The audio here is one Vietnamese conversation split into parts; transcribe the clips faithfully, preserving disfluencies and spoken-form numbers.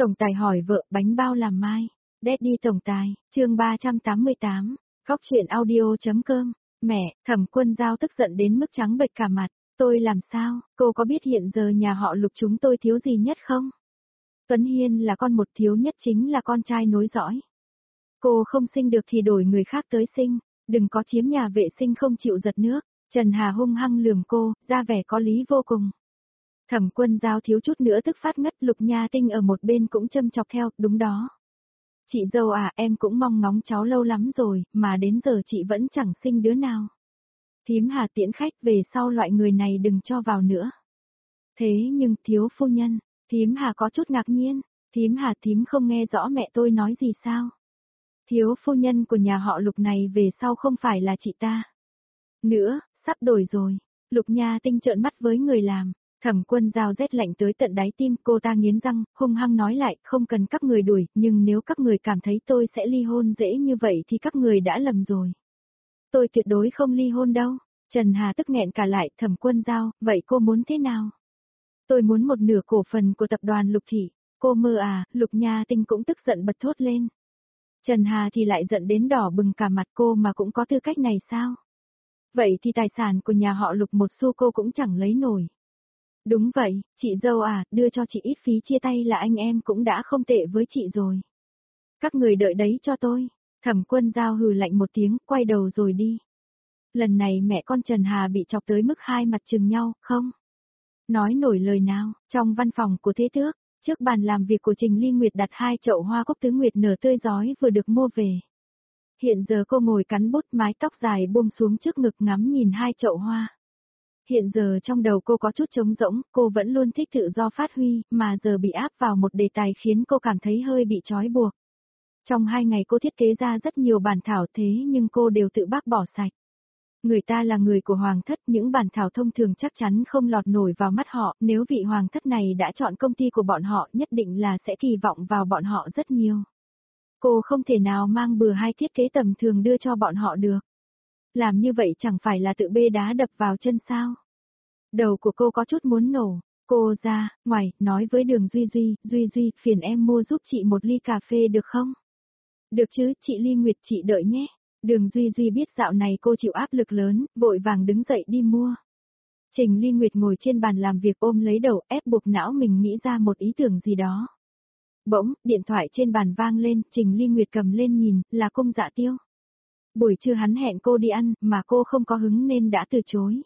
Tổng tài hỏi vợ bánh bao làm mai. Daddy tổng tài, chương ba trăm tám mươi tám, Khóc chuyện audio.com. Mẹ, Thẩm Quân Giao tức giận đến mức trắng bệch cả mặt. Tôi làm sao, cô có biết hiện giờ nhà họ Lục chúng tôi thiếu gì nhất không? Tuấn Hiên là con một, thiếu nhất chính là con trai nối dõi. Cô không sinh được thì đổi người khác tới sinh, đừng có chiếm nhà vệ sinh không chịu giật nước. Trần Hà hung hăng lườm cô, ra vẻ có lý vô cùng. Thẩm Quân Giao thiếu chút nữa tức phát ngất. Lục Nha Tinh ở một bên cũng châm chọc theo, đúng đó. Chị dâu à, em cũng mong ngóng cháu lâu lắm rồi, mà đến giờ chị vẫn chẳng sinh đứa nào. Thím Hà tiễn khách, về sau loại người này đừng cho vào nữa. Thế nhưng thiếu phu nhân, thím Hà có chút ngạc nhiên, thím Hà thím không nghe rõ mẹ tôi nói gì sao? Thiếu phu nhân của nhà họ Lục này về sau không phải là chị ta. Nữa, sắp đổi rồi. Lục Nha Tinh trợn mắt với người làm. Thẩm Quân Giao rét lạnh tới tận đáy tim, cô ta nghiến răng, hung hăng nói lại, không cần các người đuổi, nhưng nếu các người cảm thấy tôi sẽ ly hôn dễ như vậy thì các người đã lầm rồi. Tôi tuyệt đối không ly hôn đâu. Trần Hà tức nghẹn cả lại. Thẩm Quân Giao, vậy cô muốn thế nào? Tôi muốn một nửa cổ phần của tập đoàn Lục Thị. Cô mơ à? Lục Nha Tinh cũng tức giận bật thốt lên. Trần Hà thì lại giận đến đỏ bừng cả mặt, cô mà cũng có tư cách này sao? Vậy thì tài sản của nhà họ Lục một xu cô cũng chẳng lấy nổi. Đúng vậy, chị dâu à, đưa cho chị ít phí chia tay là anh em cũng đã không tệ với chị rồi. Các người đợi đấy cho tôi. Thẩm Quân Giao hừ lạnh một tiếng, quay đầu rồi đi. Lần này mẹ con Trần Hà bị chọc tới mức hai mặt chừng nhau, không nói nổi lời nào. Trong văn phòng của Thế Tước, trước bàn làm việc của Trình Ly Nguyệt đặt hai chậu hoa cúc tứ nguyệt nở tươi rói vừa được mua về. Hiện giờ cô ngồi cắn bút, mái tóc dài buông xuống trước ngực ngắm nhìn hai chậu hoa. Hiện giờ trong đầu cô có chút trống rỗng, cô vẫn luôn thích tự do phát huy, mà giờ bị áp vào một đề tài khiến cô cảm thấy hơi bị trói buộc. Trong hai ngày cô thiết kế ra rất nhiều bản thảo thế nhưng cô đều tự bác bỏ sạch. Người ta là người của Hoàng thất, những bản thảo thông thường chắc chắn không lọt nổi vào mắt họ, nếu vị Hoàng thất này đã chọn công ty của bọn họ nhất định là sẽ kỳ vọng vào bọn họ rất nhiều. Cô không thể nào mang bừa hai thiết kế tầm thường đưa cho bọn họ được. Làm như vậy chẳng phải là tự bê đá đập vào chân sao? Đầu của cô có chút muốn nổ. Cô ra, ngoài, nói với Đường Duy Duy, Duy Duy, phiền em mua giúp chị một ly cà phê được không? Được chứ, chị Ly Nguyệt chị đợi nhé. Đường Duy Duy biết dạo này cô chịu áp lực lớn, vội vàng đứng dậy đi mua. Trình Ly Nguyệt ngồi trên bàn làm việc ôm lấy đầu, ép buộc não mình nghĩ ra một ý tưởng gì đó. Bỗng, điện thoại trên bàn vang lên, Trình Ly Nguyệt cầm lên nhìn, là Cung Dạ Tiêu. Buổi trưa hắn hẹn cô đi ăn, mà cô không có hứng nên đã từ chối.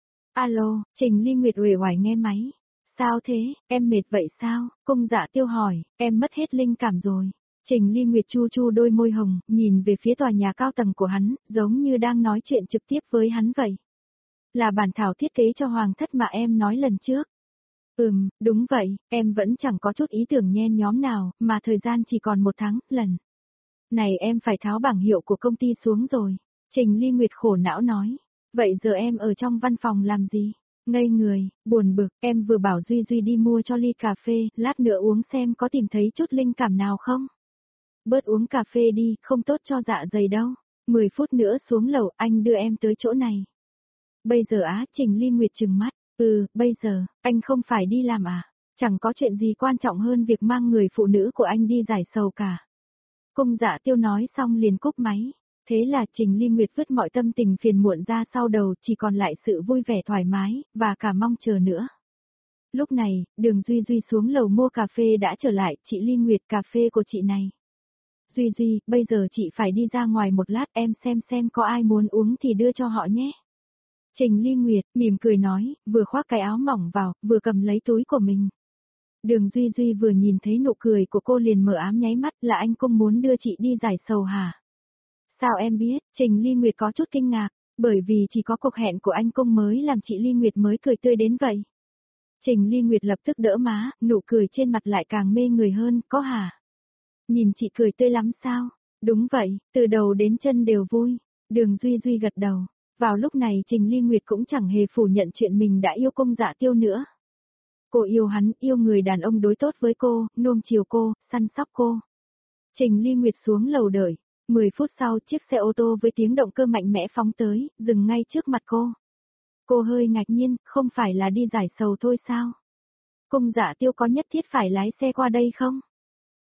Alo, Trình Ly Nguyệt uể oải nghe máy. Sao thế, em mệt vậy sao? Cung Dạ Tiêu hỏi, em mất hết linh cảm rồi. Trình Ly Nguyệt chu chu đôi môi hồng, nhìn về phía tòa nhà cao tầng của hắn, giống như đang nói chuyện trực tiếp với hắn vậy. Là bản thảo thiết kế cho Hoàng thất mà em nói lần trước. Ừm, đúng vậy, em vẫn chẳng có chút ý tưởng nhen nhóm nào, mà thời gian chỉ còn một tháng, lần này em phải tháo bảng hiệu của công ty xuống rồi. Trình Ly Nguyệt khổ não nói. Vậy giờ em ở trong văn phòng làm gì? Ngây người, buồn bực, em vừa bảo Duy Duy đi mua cho ly cà phê, lát nữa uống xem có tìm thấy chút linh cảm nào không? Bớt uống cà phê đi, không tốt cho dạ dày đâu. mười phút nữa xuống lầu, anh đưa em tới chỗ này. Bây giờ á, Trình Ly Nguyệt trừng mắt. Ừ, bây giờ, anh không phải đi làm à? Chẳng có chuyện gì quan trọng hơn việc mang người phụ nữ của anh đi giải sầu cả. Cung Dạ Tiêu nói xong liền cúp máy. Thế là Trình Ly Nguyệt vứt mọi tâm tình phiền muộn ra sau đầu, chỉ còn lại sự vui vẻ thoải mái, và cả mong chờ nữa. Lúc này, Đường Duy Duy xuống lầu mua cà phê đã trở lại, chị Ly Nguyệt cà phê của chị này. Duy Duy, bây giờ chị phải đi ra ngoài một lát, em xem xem có ai muốn uống thì đưa cho họ nhé. Trình Ly Nguyệt, mỉm cười nói, vừa khoác cái áo mỏng vào, vừa cầm lấy túi của mình. Đường Duy Duy vừa nhìn thấy nụ cười của cô liền mở ám nháy mắt, là anh cũng muốn đưa chị đi giải sầu hả? Sao em biết? Trình Ly Nguyệt có chút kinh ngạc, bởi vì chỉ có cuộc hẹn của anh công mới làm chị Ly Nguyệt mới cười tươi đến vậy. Trình Ly Nguyệt lập tức đỡ má, nụ cười trên mặt lại càng mê người hơn, có hả? Nhìn chị cười tươi lắm sao? Đúng vậy, từ đầu đến chân đều vui. Đường Duy Duy gật đầu. Vào lúc này Trình Ly Nguyệt cũng chẳng hề phủ nhận chuyện mình đã yêu Cung Dạ Tiêu nữa. Cô yêu hắn, yêu người đàn ông đối tốt với cô, nuông chiều cô, săn sóc cô. Trình Ly Nguyệt xuống lầu đợi. mười phút sau chiếc xe ô tô với tiếng động cơ mạnh mẽ phóng tới, dừng ngay trước mặt cô. Cô hơi ngạc nhiên, không phải là đi giải sầu thôi sao? Cung Dạ Tiêu có nhất thiết phải lái xe qua đây không?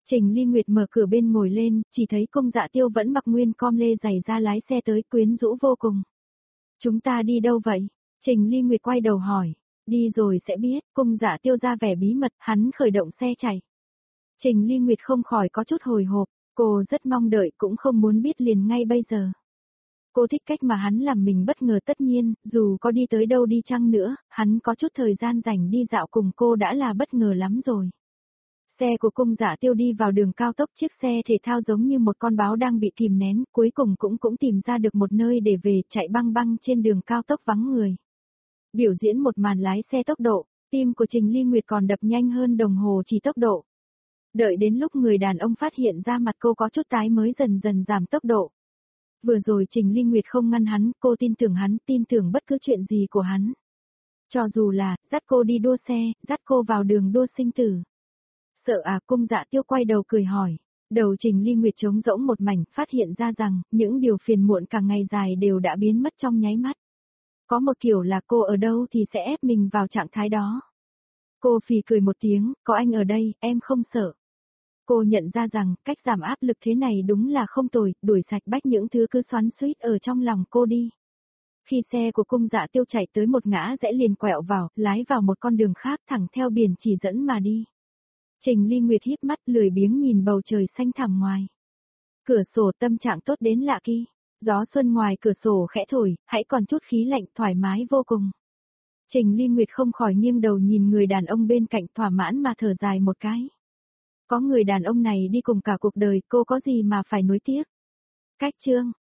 Trình Ly Nguyệt mở cửa bên ngồi lên, chỉ thấy Cung Dạ Tiêu vẫn mặc nguyên com lê giày ra lái xe tới, quyến rũ vô cùng. Chúng ta đi đâu vậy? Trình Ly Nguyệt quay đầu hỏi. Đi rồi sẽ biết, Cung Dạ Tiêu ra vẻ bí mật, hắn khởi động xe chạy. Trình Ly Nguyệt không khỏi có chút hồi hộp, cô rất mong đợi cũng không muốn biết liền ngay bây giờ. Cô thích cách mà hắn làm mình bất ngờ, tất nhiên, dù có đi tới đâu đi chăng nữa, hắn có chút thời gian rảnh đi dạo cùng cô đã là bất ngờ lắm rồi. Xe của Cung Dạ Tiêu đi vào đường cao tốc, chiếc xe thể thao giống như một con báo đang bị kìm nén, cuối cùng cũng cũng tìm ra được một nơi để về, chạy băng băng trên đường cao tốc vắng người. Biểu diễn một màn lái xe tốc độ, tim của Trình Ly Nguyệt còn đập nhanh hơn đồng hồ chỉ tốc độ. Đợi đến lúc người đàn ông phát hiện ra mặt cô có chút tái mới dần dần giảm tốc độ. Vừa rồi Trình Ly Nguyệt không ngăn hắn, cô tin tưởng hắn, tin tưởng bất cứ chuyện gì của hắn. Cho dù là, dắt cô đi đua xe, dắt cô vào đường đua sinh tử. Sợ à? Cung Dạ Tiêu quay đầu cười hỏi. Đầu Trình Ly Nguyệt trống rỗng một mảnh, phát hiện ra rằng, những điều phiền muộn cả ngày dài đều đã biến mất trong nháy mắt. Có một kiểu là cô ở đâu thì sẽ ép mình vào trạng thái đó. Cô phì cười một tiếng, có anh ở đây, em không sợ. Cô nhận ra rằng, cách giảm áp lực thế này đúng là không tồi, đuổi sạch bách những thứ cứ xoắn xuýt ở trong lòng cô đi. Khi xe của Cung Dạ Tiêu chạy tới một ngã rẽ liền quẹo vào, lái vào một con đường khác thẳng theo biển chỉ dẫn mà đi. Trình Ly Nguyệt híp mắt lười biếng nhìn bầu trời xanh thẳm ngoài. Cửa sổ, tâm trạng tốt đến lạ kỳ. Gió xuân ngoài cửa sổ khẽ thổi, hãy còn chút khí lạnh, thoải mái vô cùng. Trình Ly Nguyệt không khỏi nghiêng đầu nhìn người đàn ông bên cạnh, thỏa mãn mà thở dài một cái. Có người đàn ông này đi cùng cả cuộc đời, cô có gì mà phải nuối tiếc. Cách chương